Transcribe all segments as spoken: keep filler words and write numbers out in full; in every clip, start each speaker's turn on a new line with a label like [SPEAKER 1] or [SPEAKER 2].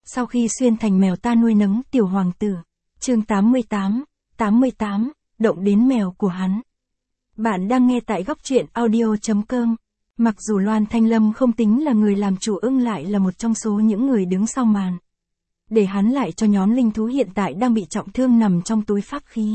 [SPEAKER 1] Sau khi xuyên thành mèo ta nuôi nấng tiểu hoàng tử. Chương tám mươi tám, tám mươi tám, động đến mèo của hắn. Bạn đang nghe tại góc truyện audio chấm com. Mặc dù Loan Thanh Lâm không tính là người làm chủ, ưng lại là một trong số những người đứng sau màn. Để hắn lại cho nhóm linh thú hiện tại đang bị trọng thương nằm trong túi pháp khí.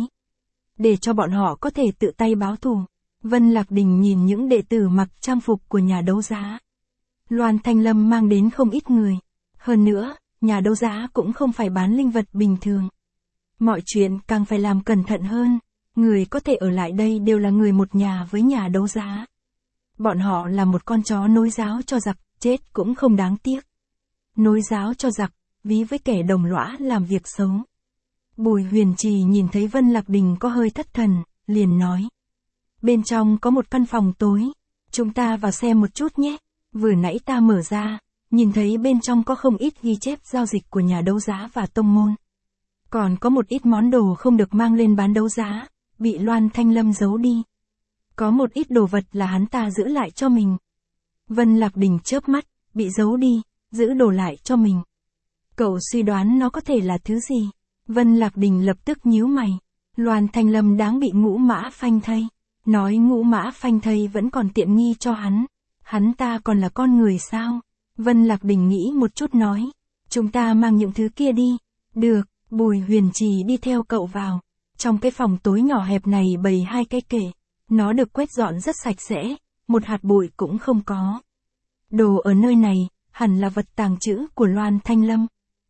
[SPEAKER 1] Để cho bọn họ có thể tự tay báo thù. Vân Lạc Đình nhìn những đệ tử mặc trang phục của nhà đấu giá. Loan Thanh Lâm mang đến không ít người. Hơn nữa, nhà đấu giá cũng không phải bán linh vật bình thường. Mọi chuyện càng phải làm cẩn thận hơn. Người có thể ở lại đây đều là người một nhà với nhà đấu giá. Bọn họ là một con chó nối giáo cho giặc, chết cũng không đáng tiếc. Nối giáo cho giặc, ví với kẻ đồng lõa làm việc xấu. Bùi Huyền Trì nhìn thấy Vân Lạc Đình có hơi thất thần, liền nói. Bên trong có một căn phòng tối, chúng ta vào xem một chút nhé. Vừa nãy ta mở ra, nhìn thấy bên trong có không ít ghi chép giao dịch của nhà đấu giá và tông môn. Còn có một ít món đồ không được mang lên bán đấu giá, bị Loan Thanh Lâm giấu đi. Có một ít đồ vật là hắn ta giữ lại cho mình. Vân Lạc Đình chớp mắt, bị giấu đi, giữ đồ lại cho mình. Cậu suy đoán nó có thể là thứ gì? Vân Lạc Đình lập tức nhíu mày. Loan Thanh Lâm đáng bị ngũ mã phanh thây. Nói ngũ mã phanh thây vẫn còn tiện nghi cho hắn. Hắn ta còn là con người sao? Vân Lạc Đình nghĩ một chút nói. Chúng ta mang những thứ kia đi. Được, Bùi Huyền Trì đi theo cậu vào. Trong cái phòng tối nhỏ hẹp này bày hai cái kệ. Nó được quét dọn rất sạch sẽ, một hạt bụi cũng không có. Đồ ở nơi này, hẳn là vật tàng trữ của Loan Thanh Lâm.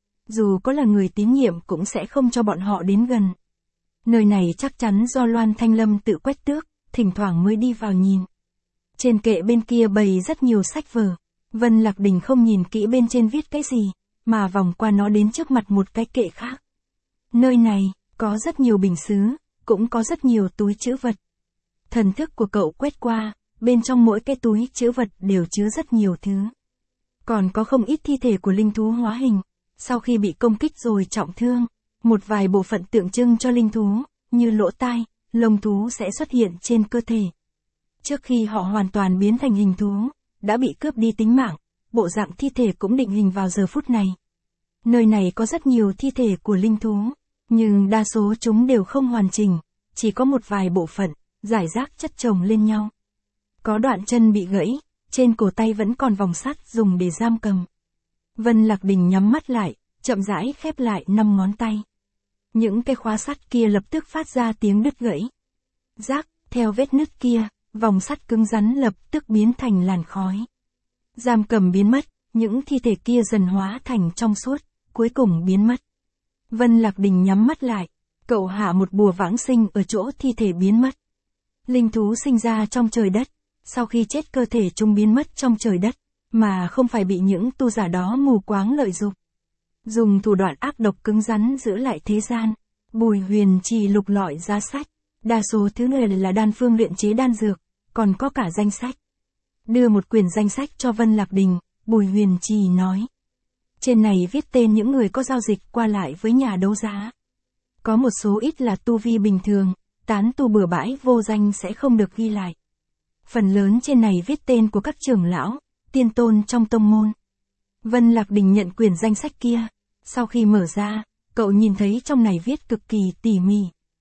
[SPEAKER 1] Dù có là người tín nhiệm cũng sẽ không cho bọn họ đến gần. Nơi này chắc chắn do Loan Thanh Lâm tự quét tước, thỉnh thoảng mới đi vào nhìn. Trên kệ bên kia bày rất nhiều sách vở. Vân Lạc Đình không nhìn kỹ bên trên viết cái gì, mà vòng qua nó đến trước mặt một cái kệ khác. Nơi này, có rất nhiều bình sứ, cũng có rất nhiều túi trữ vật. Thần thức của cậu quét qua, bên trong mỗi cái túi trữ vật đều chứa rất nhiều thứ. Còn có không ít thi thể của linh thú hóa hình, sau khi bị công kích rồi trọng thương, một vài bộ phận tượng trưng cho linh thú, như lỗ tai, lông thú sẽ xuất hiện trên cơ thể. Trước khi họ hoàn toàn biến thành hình thú, đã bị cướp đi tính mạng, bộ dạng thi thể cũng định hình vào giờ phút này. Nơi này có rất nhiều thi thể của linh thú, nhưng đa số chúng đều không hoàn chỉnh, chỉ có một vài bộ phận, rải rác chất chồng lên nhau. Có đoạn chân bị gãy, trên cổ tay vẫn còn vòng sắt dùng để giam cầm. Vân Lạc Đình nhắm mắt lại, chậm rãi khép lại năm ngón tay. Những cái khóa sắt kia lập tức phát ra tiếng đứt gãy. Rác, theo vết nứt kia, vòng sắt cứng rắn lập tức biến thành làn khói. Giam cầm biến mất, những thi thể kia dần hóa thành trong suốt, cuối cùng biến mất. Vân Lạc Đình nhắm mắt lại, cậu hạ một bùa vãng sinh ở chỗ thi thể biến mất. Linh thú sinh ra trong trời đất, sau khi chết cơ thể chúng biến mất trong trời đất, mà không phải bị những tu giả đó mù quáng lợi dụng. Dùng thủ đoạn ác độc cứng rắn giữ lại thế gian. Bùi Huyền Trì lục lọi ra sách, đa số thứ này là đan phương luyện chế đan dược, còn có cả danh sách. Đưa một quyển danh sách cho Vân Lạc Đình, Bùi Huyền Trì nói. Trên này viết tên những người có giao dịch qua lại với nhà đấu giá. Có một số ít là tu vi bình thường, tán tu bừa bãi vô danh sẽ không được ghi lại. Phần lớn trên này viết tên của các trưởng lão, tiên tôn trong tông môn. Vân Lạc Đình nhận quyển danh sách kia, sau khi mở ra, cậu nhìn thấy trong này viết cực kỳ tỉ mỉ.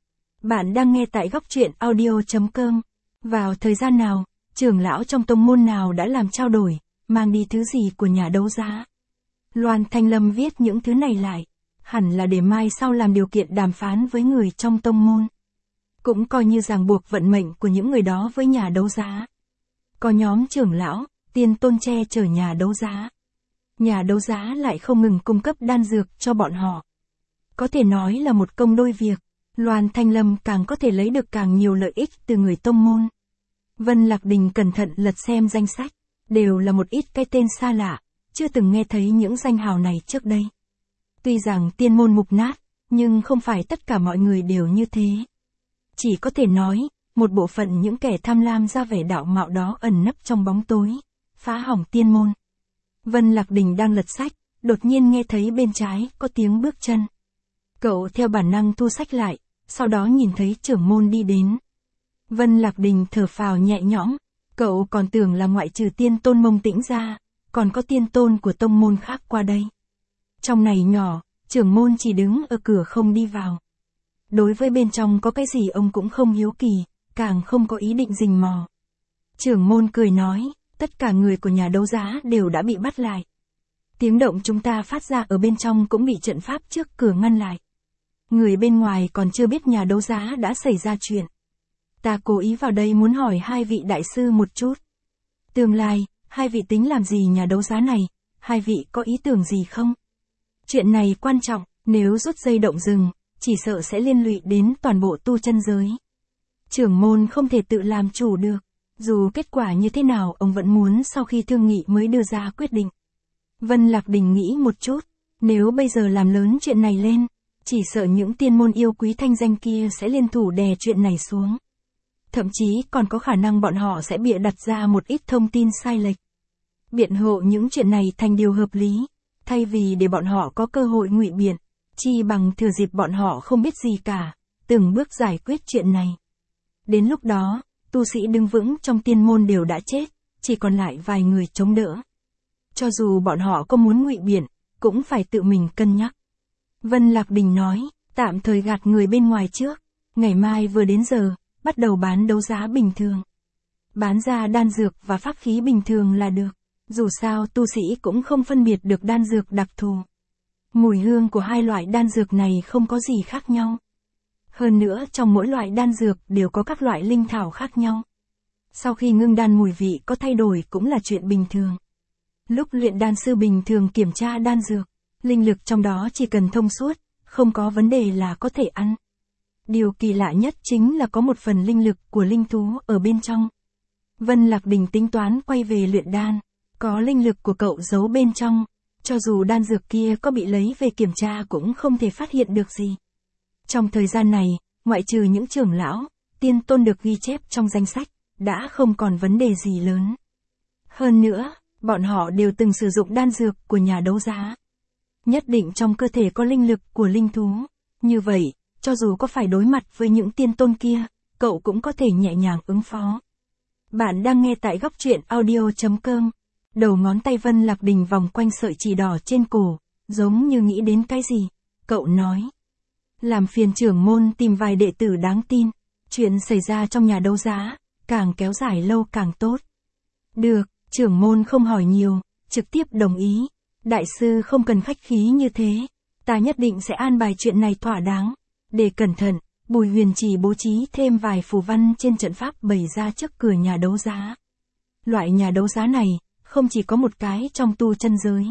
[SPEAKER 1] Bạn đang nghe tại góc truyện audio chấm com. Vào thời gian nào, trưởng lão trong tông môn nào đã làm trao đổi, mang đi thứ gì của nhà đấu giá. Loan Thanh Lâm viết những thứ này lại, hẳn là để mai sau làm điều kiện đàm phán với người trong tông môn. Cũng coi như ràng buộc vận mệnh của những người đó với nhà đấu giá. Có nhóm trưởng lão, tiên tôn che chở nhà đấu giá. Nhà đấu giá lại không ngừng cung cấp đan dược cho bọn họ. Có thể nói là một công đôi việc, Loan Thanh Lâm càng có thể lấy được càng nhiều lợi ích từ người tông môn. Vân Lạc Đình cẩn thận lật xem danh sách, đều là một ít cái tên xa lạ, chưa từng nghe thấy những danh hào này trước đây. Tuy rằng tiên môn mục nát, nhưng không phải tất cả mọi người đều như thế. Chỉ có thể nói, một bộ phận những kẻ tham lam ra vẻ đạo mạo đó ẩn nấp trong bóng tối, phá hỏng tiên môn. Vân Lạc Đình đang lật sách, đột nhiên nghe thấy bên trái có tiếng bước chân. Cậu theo bản năng thu sách lại, sau đó nhìn thấy trưởng môn đi đến. Vân Lạc Đình thở phào nhẹ nhõm, cậu còn tưởng là ngoại trừ tiên tôn Mông Tĩnh ra, còn có tiên tôn của tông môn khác qua đây. Trong này nhỏ, trưởng môn chỉ đứng ở cửa không đi vào. Đối với bên trong có cái gì ông cũng không hiếu kỳ, càng không có ý định rình mò. Trưởng môn cười nói, tất cả người của nhà đấu giá đều đã bị bắt lại. Tiếng động chúng ta phát ra ở bên trong cũng bị trận pháp trước cửa ngăn lại. Người bên ngoài còn chưa biết nhà đấu giá đã xảy ra chuyện. Ta cố ý vào đây muốn hỏi hai vị đại sư một chút. Tương lai, hai vị tính làm gì nhà đấu giá này, hai vị có ý tưởng gì không? Chuyện này quan trọng, nếu rút dây động rừng, chỉ sợ sẽ liên lụy đến toàn bộ tu chân giới. Trưởng môn không thể tự làm chủ được, dù kết quả như thế nào ông vẫn muốn sau khi thương nghị mới đưa ra quyết định. Vân Lạc Đình nghĩ một chút, nếu bây giờ làm lớn chuyện này lên, chỉ sợ những tiên môn yêu quý thanh danh kia sẽ liên thủ đè chuyện này xuống. Thậm chí còn có khả năng bọn họ sẽ bịa đặt ra một ít thông tin sai lệch. Biện hộ những chuyện này thành điều hợp lý, thay vì để bọn họ có cơ hội ngụy biện, chi bằng thừa dịp bọn họ không biết gì cả, từng bước giải quyết chuyện này. Đến lúc đó, tu sĩ đứng vững trong tiên môn đều đã chết, chỉ còn lại vài người chống đỡ. Cho dù bọn họ có muốn ngụy biện, cũng phải tự mình cân nhắc. Vân Lạc Đình nói, tạm thời gạt người bên ngoài trước, ngày mai vừa đến giờ, bắt đầu bán đấu giá bình thường. Bán ra đan dược và pháp khí bình thường là được, dù sao tu sĩ cũng không phân biệt được đan dược đặc thù. Mùi hương của hai loại đan dược này không có gì khác nhau. Hơn nữa trong mỗi loại đan dược đều có các loại linh thảo khác nhau. Sau khi ngưng đan mùi vị có thay đổi cũng là chuyện bình thường. Lúc luyện đan sư bình thường kiểm tra đan dược, linh lực trong đó chỉ cần thông suốt, không có vấn đề là có thể ăn. Điều kỳ lạ nhất chính là có một phần linh lực của linh thú ở bên trong. Vân Lạc Đình tính toán quay về luyện đan, có linh lực của cậu giấu bên trong, cho dù đan dược kia có bị lấy về kiểm tra cũng không thể phát hiện được gì. Trong thời gian này, ngoại trừ những trưởng lão, tiên tôn được ghi chép trong danh sách, đã không còn vấn đề gì lớn. Hơn nữa, bọn họ đều từng sử dụng đan dược của nhà đấu giá. Nhất định trong cơ thể có linh lực của linh thú, như vậy, cho dù có phải đối mặt với những tiên tôn kia, cậu cũng có thể nhẹ nhàng ứng phó. Bạn đang nghe tại góc truyện audio chấm com. Đầu ngón tay Vân Lạc Đình vòng quanh sợi chỉ đỏ trên cổ, giống như nghĩ đến cái gì. Cậu nói, làm phiền trưởng môn tìm vài đệ tử đáng tin. Chuyện xảy ra trong nhà đấu giá, càng kéo dài lâu càng tốt. Được, trưởng môn không hỏi nhiều, trực tiếp đồng ý. Đại sư không cần khách khí như thế, ta nhất định sẽ an bài chuyện này thỏa đáng. Để cẩn thận, Bùi Huyền chỉ bố trí thêm vài phù văn trên trận pháp bày ra trước cửa nhà đấu giá. Loại nhà đấu giá này, không chỉ có một cái trong tu chân giới.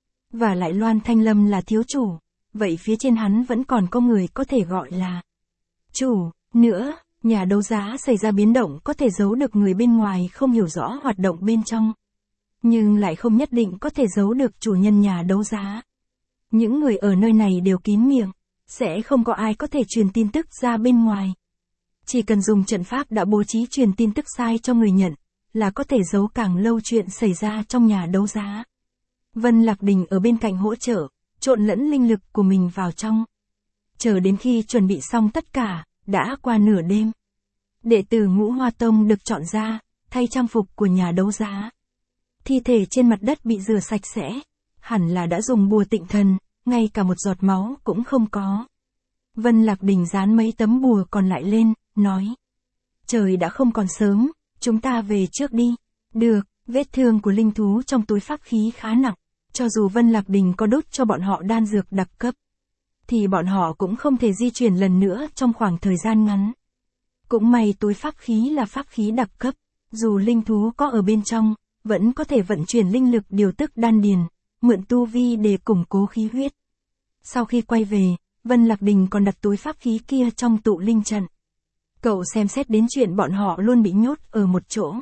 [SPEAKER 1] Và lại Loan Thanh Lâm là thiếu chủ, vậy phía trên hắn vẫn còn có người có thể gọi là chủ. Nữa, nhà đấu giá xảy ra biến động có thể giấu được người bên ngoài không hiểu rõ hoạt động bên trong. Nhưng lại không nhất định có thể giấu được chủ nhân nhà đấu giá. Những người ở nơi này đều kín miệng, sẽ không có ai có thể truyền tin tức ra bên ngoài. Chỉ cần dùng trận pháp đã bố trí truyền tin tức sai cho người nhận, là có thể giấu càng lâu chuyện xảy ra trong nhà đấu giá. Vân Lạc Đình ở bên cạnh hỗ trợ, trộn lẫn linh lực của mình vào trong. Chờ đến khi chuẩn bị xong tất cả, đã qua nửa đêm. Đệ tử Ngũ Hoa Tông được chọn ra, thay trang phục của nhà đấu giá. Thi thể trên mặt đất bị rửa sạch sẽ, hẳn là đã dùng bùa tịnh thần, ngay cả một giọt máu cũng không có. Vân Lạc Đình dán mấy tấm bùa còn lại lên, nói. Trời đã không còn sớm, chúng ta về trước đi. Được, vết thương của linh thú trong túi pháp khí khá nặng. Cho dù Vân Lạc Đình có đốt cho bọn họ đan dược đặc cấp, thì bọn họ cũng không thể di chuyển lần nữa trong khoảng thời gian ngắn. Cũng may túi pháp khí là pháp khí đặc cấp, dù linh thú có ở bên trong, vẫn có thể vận chuyển linh lực điều tức đan điền, mượn tu vi để củng cố khí huyết. Sau khi quay về, Vân Lạc Đình còn đặt túi pháp khí kia trong tụ linh trận. Cậu xem xét đến chuyện bọn họ luôn bị nhốt ở một chỗ.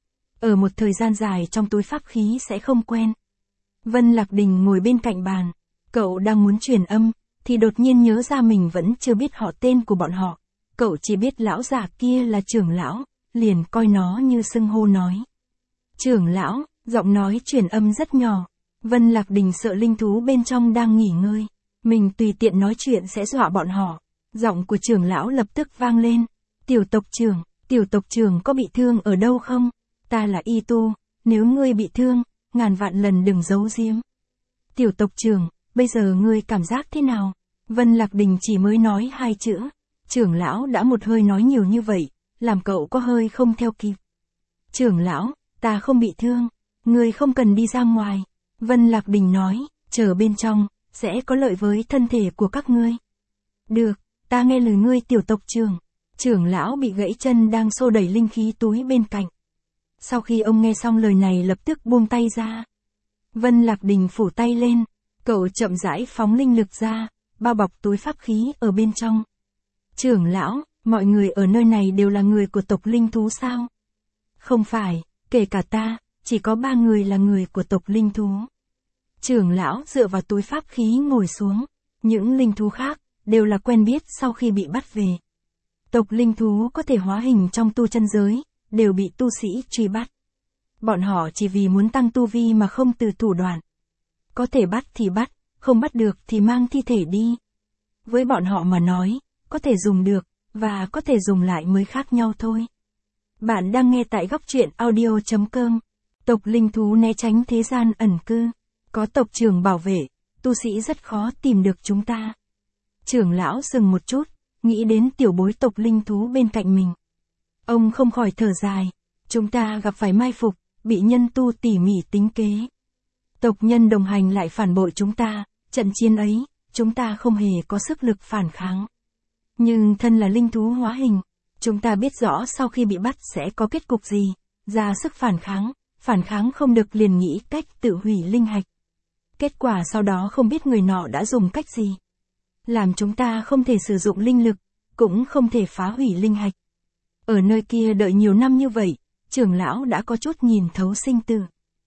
[SPEAKER 1] Ở một thời gian dài trong túi pháp khí sẽ không quen. Vân Lạc Đình ngồi bên cạnh bàn, cậu đang muốn truyền âm, thì đột nhiên nhớ ra mình vẫn chưa biết họ tên của bọn họ. Cậu chỉ biết lão già kia là trưởng lão, liền coi nó như xưng hô nói. Trưởng lão, giọng nói truyền âm rất nhỏ. Vân Lạc Đình sợ linh thú bên trong đang nghỉ ngơi, mình tùy tiện nói chuyện sẽ dọa bọn họ. Giọng của trưởng lão lập tức vang lên. Tiểu tộc trưởng, tiểu tộc trưởng có bị thương ở đâu không? Ta là y tu, nếu ngươi bị thương, ngàn vạn lần đừng giấu giếm. Tiểu tộc trưởng, bây giờ ngươi cảm giác thế nào? Vân Lạc Đình chỉ mới nói hai chữ. Trưởng lão đã một hơi nói nhiều như vậy, làm cậu có hơi không theo kịp. Trưởng lão, ta không bị thương, ngươi không cần đi ra ngoài. Vân Lạc Đình nói, chờ bên trong, sẽ có lợi với thân thể của các ngươi. Được, ta nghe lời ngươi tiểu tộc trưởng. Trưởng lão bị gãy chân đang xô đẩy linh khí túi bên cạnh. Sau khi ông nghe xong lời này lập tức buông tay ra. Vân Lạc Đình phủ tay lên, cậu chậm rãi phóng linh lực ra, bao bọc túi pháp khí ở bên trong. Trưởng lão, mọi người ở nơi này đều là người của tộc linh thú sao? Không phải, kể cả ta, chỉ có ba người là người của tộc linh thú. Trưởng lão dựa vào túi pháp khí ngồi xuống, những linh thú khác, đều là quen biết sau khi bị bắt về. Tộc linh thú có thể hóa hình trong tu chân giới, đều bị tu sĩ truy bắt. Bọn họ chỉ vì muốn tăng tu vi mà không từ thủ đoạn. Có thể bắt thì bắt, không bắt được thì mang thi thể đi. Với bọn họ mà nói, có thể dùng được, và có thể dùng lại mới khác nhau thôi. Bạn đang nghe tại góc truyện audio chấm com. Tộc linh thú né tránh thế gian ẩn cư. Có tộc trưởng bảo vệ, tu sĩ rất khó tìm được chúng ta. Trưởng lão dừng một chút, nghĩ đến tiểu bối tộc linh thú bên cạnh mình. Ông không khỏi thở dài. Chúng ta gặp phải mai phục, bị nhân tu tỉ mỉ tính kế. Tộc nhân đồng hành lại phản bội chúng ta, trận chiến ấy, chúng ta không hề có sức lực phản kháng. Nhưng thân là linh thú hóa hình, chúng ta biết rõ sau khi bị bắt sẽ có kết cục gì, ra sức phản kháng, phản kháng không được liền nghĩ cách tự hủy linh hạch. Kết quả sau đó không biết người nọ đã dùng cách gì. Làm chúng ta không thể sử dụng linh lực, cũng không thể phá hủy linh hạch. Ở nơi kia đợi nhiều năm như vậy, trưởng lão đã có chút nhìn thấu sinh tử.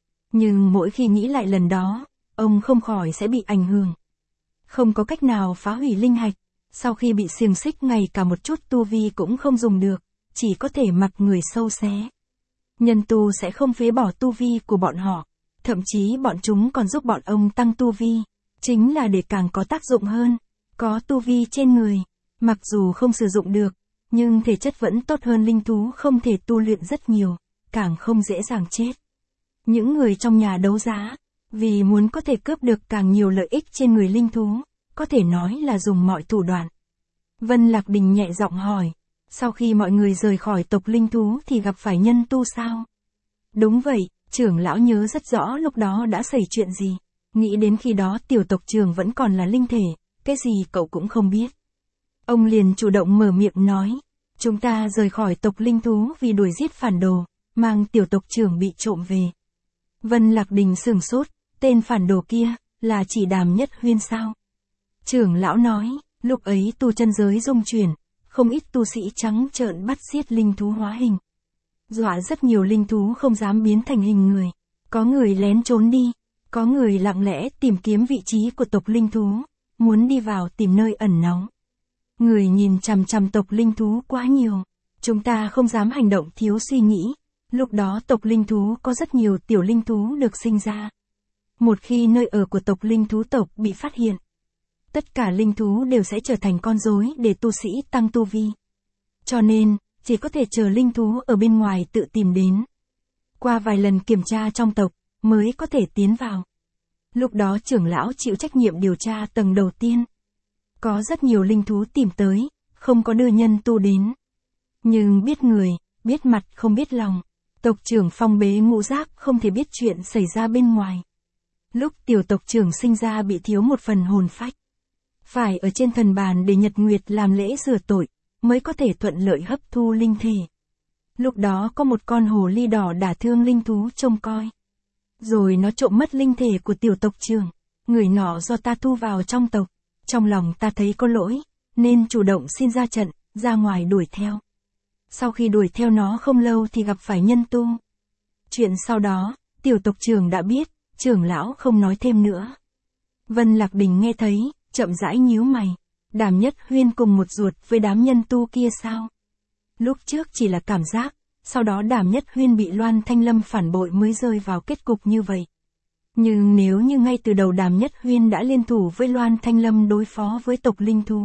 [SPEAKER 1] Nhưng mỗi khi nghĩ lại lần đó, ông không khỏi sẽ bị ảnh hưởng. Không có cách nào phá hủy linh hạch, sau khi bị xiềng xích ngay cả một chút tu vi cũng không dùng được, chỉ có thể mặc người sâu xé. Nhân tu sẽ không phế bỏ tu vi của bọn họ, thậm chí bọn chúng còn giúp bọn ông tăng tu vi, chính là để càng có tác dụng hơn, có tu vi trên người, mặc dù không sử dụng được, nhưng thể chất vẫn tốt hơn linh thú không thể tu luyện rất nhiều, càng không dễ dàng chết. Những người trong nhà đấu giá, vì muốn có thể cướp được càng nhiều lợi ích trên người linh thú, có thể nói là dùng mọi thủ đoạn. Vân Lạc Đình nhẹ giọng hỏi, sau khi mọi người rời khỏi tộc linh thú thì gặp phải nhân tu sao? Đúng vậy, trưởng lão nhớ rất rõ lúc đó đã xảy chuyện gì. Nghĩ đến khi đó tiểu tộc trưởng vẫn còn là linh thể, cái gì cậu cũng không biết. Ông liền chủ động mở miệng nói, chúng ta rời khỏi tộc linh thú vì đuổi giết phản đồ, mang tiểu tộc trưởng bị trộm về. Vân Lạc Đình sửng sốt, tên phản đồ kia, là chỉ Đàm Nhất Huyên sao? Trưởng lão nói, lúc ấy tu chân giới rung chuyển, không ít tu sĩ trắng trợn bắt giết linh thú hóa hình. Dọa rất nhiều linh thú không dám biến thành hình người. Có người lén trốn đi, có người lặng lẽ tìm kiếm vị trí của tộc linh thú, muốn đi vào tìm nơi ẩn náu. Người nhìn chằm chằm tộc linh thú quá nhiều, chúng ta không dám hành động thiếu suy nghĩ. Lúc đó tộc linh thú có rất nhiều tiểu linh thú được sinh ra. Một khi nơi ở của tộc linh thú tộc bị phát hiện, tất cả linh thú đều sẽ trở thành con rối để tu sĩ tăng tu vi. Cho nên, chỉ có thể chờ linh thú ở bên ngoài tự tìm đến. Qua vài lần kiểm tra trong tộc, mới có thể tiến vào. Lúc đó trưởng lão chịu trách nhiệm điều tra tầng đầu tiên. Có rất nhiều linh thú tìm tới, không có đưa nhân tu đến. Nhưng biết người, biết mặt không biết lòng. Tộc trưởng phong bế ngũ giác không thể biết chuyện xảy ra bên ngoài. Lúc tiểu tộc trưởng sinh ra bị thiếu một phần hồn phách. Phải ở trên thần bàn để Nhật Nguyệt làm lễ rửa tội, mới có thể thuận lợi hấp thu linh thể. Lúc đó có một con hồ ly đỏ đả thương linh thú trông coi. Rồi nó trộm mất linh thể của tiểu tộc trưởng. Người nọ do ta thu vào trong tộc. Trong lòng ta thấy có lỗi, nên chủ động xin ra trận, ra ngoài đuổi theo. Sau khi đuổi theo nó không lâu thì gặp phải nhân tu. Chuyện sau đó, tiểu tộc trưởng đã biết, trưởng lão không nói thêm nữa. Vân Lạc Đình nghe thấy, chậm rãi nhíu mày. Đàm Nhất Huyên cùng một ruột với đám nhân tu kia sao? Lúc trước chỉ là cảm giác, sau đó Đàm Nhất Huyên bị Loan Thanh Lâm phản bội mới rơi vào kết cục như vậy. Nhưng nếu như ngay từ đầu Đàm Nhất Huyên đã liên thủ với Loan Thanh Lâm đối phó với tộc linh thú.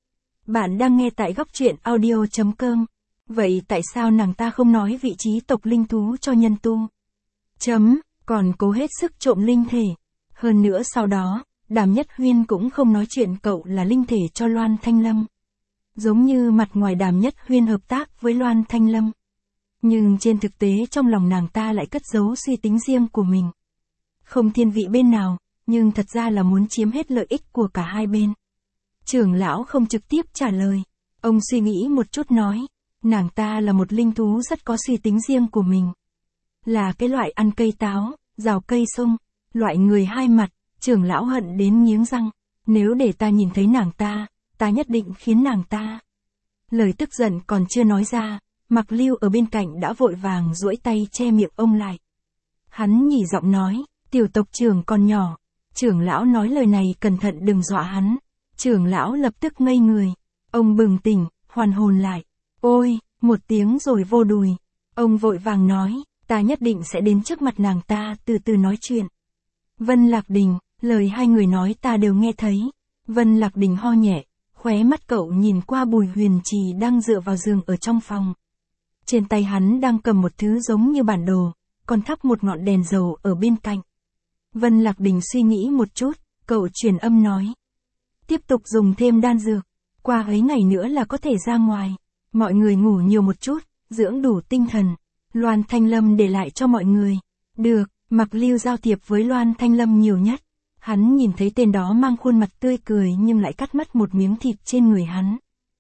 [SPEAKER 1] Bạn đang nghe tại góc truyện audio chấm com. Vậy tại sao nàng ta không nói vị trí tộc linh thú cho nhân tu? Chấm, còn cố hết sức trộm linh thể. Hơn nữa sau đó, Đàm Nhất Huyên cũng không nói chuyện cậu là linh thể cho Loan Thanh Lâm. Giống như mặt ngoài Đàm Nhất Huyên hợp tác với Loan Thanh Lâm. Nhưng trên thực tế trong lòng nàng ta lại cất giấu suy tính riêng của mình. Không thiên vị bên nào, nhưng thật ra là muốn chiếm hết lợi ích của cả hai bên. Trưởng lão không trực tiếp trả lời. Ông suy nghĩ một chút nói, nàng ta là một linh thú rất có suy tính riêng của mình. Là cái loại ăn cây táo, rào cây sung, loại người hai mặt, trưởng lão hận đến nghiến răng. Nếu để ta nhìn thấy nàng ta, ta nhất định khiến nàng ta. Lời tức giận còn chưa nói ra, Mạc Lưu ở bên cạnh đã vội vàng duỗi tay che miệng ông lại. Hắn nhỉ giọng nói, tiểu tộc trưởng còn nhỏ. Trưởng lão nói lời này cẩn thận đừng dọa hắn. Trưởng lão lập tức ngây người. Ông bừng tỉnh, hoàn hồn lại. Ôi, một tiếng rồi vô đùi. Ông vội vàng nói, ta nhất định sẽ đến trước mặt nàng ta từ từ nói chuyện. Vân Lạc Đình, lời hai người nói ta đều nghe thấy. Vân Lạc Đình ho nhẹ, khóe mắt cậu nhìn qua Bùi Huyền Trì đang dựa vào giường ở trong phòng. Trên tay hắn đang cầm một thứ giống như bản đồ, còn thắp một ngọn đèn dầu ở bên cạnh. Vân Lạc Đình suy nghĩ một chút, cậu truyền âm nói. Tiếp tục dùng thêm đan dược, qua ấy ngày nữa là có thể ra ngoài. Mọi người ngủ nhiều một chút, dưỡng đủ tinh thần. Loan Thanh Lâm để lại cho mọi người. Được, Mạc Lưu giao thiệp với Loan Thanh Lâm nhiều nhất. Hắn nhìn thấy tên đó mang khuôn mặt tươi cười nhưng lại cắt mất một miếng thịt trên người hắn.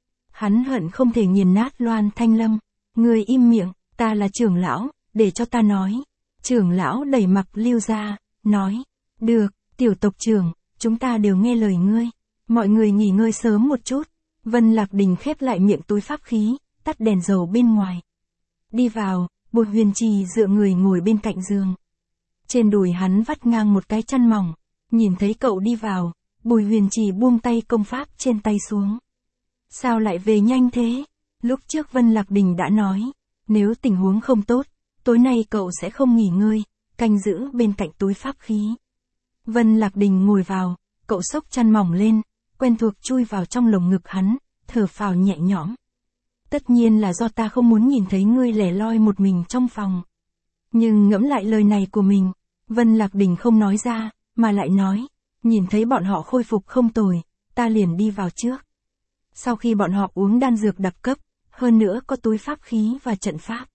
[SPEAKER 1] Hắn hận không thể nghiền nát Loan Thanh Lâm. Người im miệng, ta là trưởng lão, để cho ta nói. Trưởng lão đẩy Mạc Lưu ra, nói. Được, tiểu tộc trưởng, chúng ta đều nghe lời ngươi. Mọi người nghỉ ngơi sớm một chút. Vân Lạc Đình khép lại miệng túi pháp khí, tắt đèn dầu bên ngoài. Đi vào, Bùi Huyền Trì dựa người ngồi bên cạnh giường. Trên đùi hắn vắt ngang một cái chăn mỏng. Nhìn thấy cậu đi vào, Bùi Huyền Trì buông tay công pháp trên tay xuống. Sao lại về nhanh thế? Lúc trước Vân Lạc Đình đã nói, nếu tình huống không tốt, tối nay cậu sẽ không nghỉ ngơi, canh giữ bên cạnh túi pháp khí. Vân Lạc Đình ngồi vào, cậu xốc chăn mỏng lên, quen thuộc chui vào trong lồng ngực hắn, thở phào nhẹ nhõm. Tất nhiên là do ta không muốn nhìn thấy ngươi lẻ loi một mình trong phòng. Nhưng ngẫm lại lời này của mình, Vân Lạc Đình không nói ra, mà lại nói, nhìn thấy bọn họ khôi phục không tồi, ta liền đi vào trước. Sau khi bọn họ uống đan dược đặc cấp, hơn nữa có túi pháp khí và trận pháp.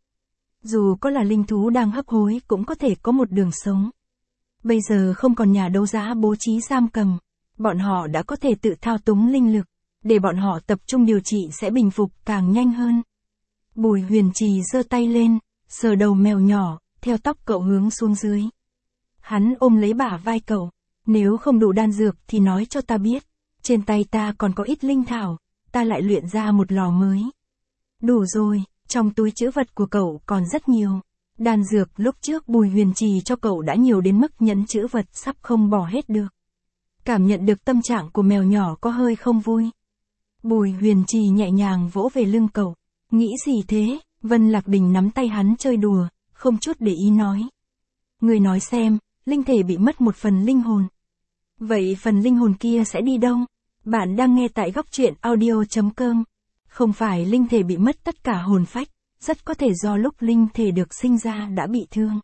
[SPEAKER 1] Dù có là linh thú đang hấp hối cũng có thể có một đường sống. Bây giờ không còn nhà đấu giá bố trí giam cầm, bọn họ đã có thể tự thao túng linh lực, để bọn họ tập trung điều trị sẽ bình phục càng nhanh hơn. Bùi Huyền Trì giơ tay lên, sờ đầu mèo nhỏ, theo tóc cậu hướng xuống dưới. Hắn ôm lấy bả vai cậu, nếu không đủ đan dược thì nói cho ta biết, trên tay ta còn có ít linh thảo, ta lại luyện ra một lò mới. Đủ rồi, trong túi trữ vật của cậu còn rất nhiều. Đan dược lúc trước Bùi Huyền Trì cho cậu đã nhiều đến mức nhẫn trữ vật sắp không bỏ hết được. Cảm nhận được tâm trạng của mèo nhỏ có hơi không vui. Bùi Huyền Trì nhẹ nhàng vỗ về lưng cậu. Nghĩ gì thế? Vân Lạc Đình nắm tay hắn chơi đùa, không chút để ý nói. Người nói xem, linh thể bị mất một phần linh hồn. Vậy phần linh hồn kia sẽ đi đâu? Bạn đang nghe tại góc truyện audio chấm com. Không phải linh thể bị mất tất cả hồn phách, rất có thể do lúc linh thể được sinh ra đã bị thương.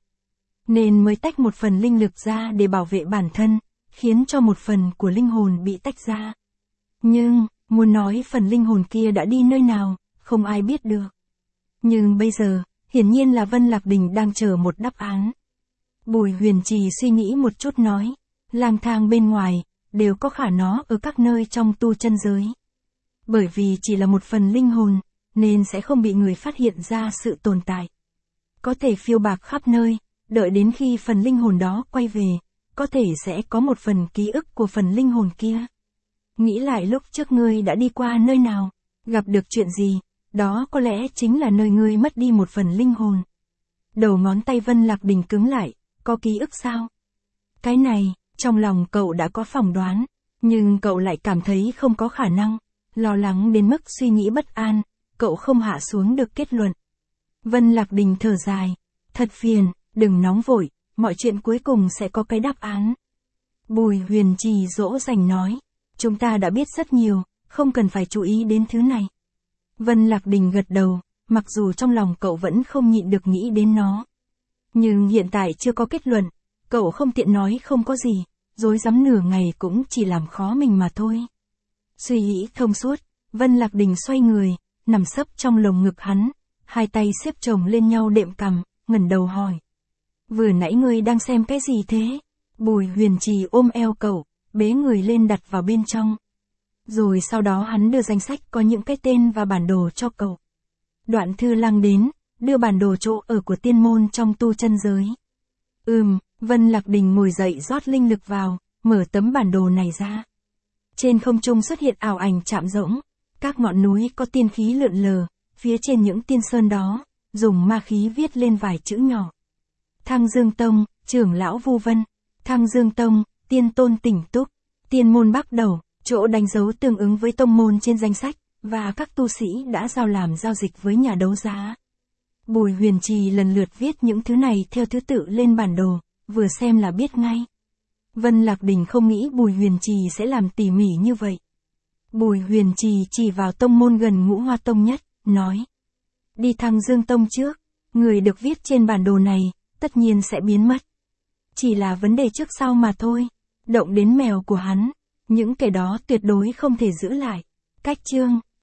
[SPEAKER 1] Nên mới tách một phần linh lực ra để bảo vệ bản thân, khiến cho một phần của linh hồn bị tách ra. Nhưng, muốn nói phần linh hồn kia đã đi nơi nào, không ai biết được. Nhưng bây giờ, hiển nhiên là Vân Lạc Đình đang chờ một đáp án. Bùi Huyền Trì suy nghĩ một chút nói, lang thang bên ngoài, đều có khả nó ở các nơi trong tu chân giới. Bởi vì chỉ là một phần linh hồn, nên sẽ không bị người phát hiện ra sự tồn tại. Có thể phiêu bạc khắp nơi, đợi đến khi phần linh hồn đó quay về, có thể sẽ có một phần ký ức của phần linh hồn kia. Nghĩ lại lúc trước ngươi đã đi qua nơi nào, gặp được chuyện gì, đó có lẽ chính là nơi ngươi mất đi một phần linh hồn. Đầu ngón tay Vân Lạc Đình cứng lại, có ký ức sao? Cái này, trong lòng cậu đã có phỏng đoán, nhưng cậu lại cảm thấy không có khả năng, lo lắng đến mức suy nghĩ bất an, cậu không hạ xuống được kết luận. Vân Lạc Đình thở dài, thật phiền, đừng nóng vội, mọi chuyện cuối cùng sẽ có cái đáp án. Bùi Huyền Trì dỗ dành nói, chúng ta đã biết rất nhiều, không cần phải chú ý đến thứ này. Vân Lạc Đình gật đầu, mặc dù trong lòng cậu vẫn không nhịn được nghĩ đến nó. Nhưng hiện tại chưa có kết luận, cậu không tiện nói không có gì, dối rắm nửa ngày cũng chỉ làm khó mình mà thôi. Suy nghĩ thông suốt, Vân Lạc Đình xoay người, nằm sấp trong lồng ngực hắn, hai tay xếp chồng lên nhau đệm cằm, ngẩng đầu hỏi. Vừa nãy ngươi đang xem cái gì thế? Bùi Huyền Trì ôm eo cậu, bế người lên đặt vào bên trong. Rồi sau đó hắn đưa danh sách có những cái tên và bản đồ cho cậu. Đoạn Thư Lăng đến, đưa bản đồ chỗ ở của tiên môn trong tu chân giới. Ừm, Vân Lạc Đình ngồi dậy rót linh lực vào, mở tấm bản đồ này ra. Trên không trung xuất hiện ảo ảnh chạm rỗng, các ngọn núi có tiên khí lượn lờ, phía trên những tiên sơn đó, dùng ma khí viết lên vài chữ nhỏ. Thăng Dương Tông, trưởng lão Vu Vân. Thăng Dương Tông, tiên tôn Tỉnh Túc. Tiên môn Bắc Đầu, chỗ đánh dấu tương ứng với tông môn trên danh sách, và các tu sĩ đã giao làm giao dịch với nhà đấu giá. Bùi Huyền Trì lần lượt viết những thứ này theo thứ tự lên bản đồ, vừa xem là biết ngay. Vân Lạc Đình không nghĩ Bùi Huyền Trì sẽ làm tỉ mỉ như vậy. Bùi Huyền Trì chỉ vào tông môn gần Ngũ Hoa Tông nhất, nói. Đi Thăng Dương Tông trước, người được viết trên bản đồ này, tất nhiên sẽ biến mất. Chỉ là vấn đề trước sau mà thôi, động đến mèo của hắn, những kẻ đó tuyệt đối không thể giữ lại. Cách chương,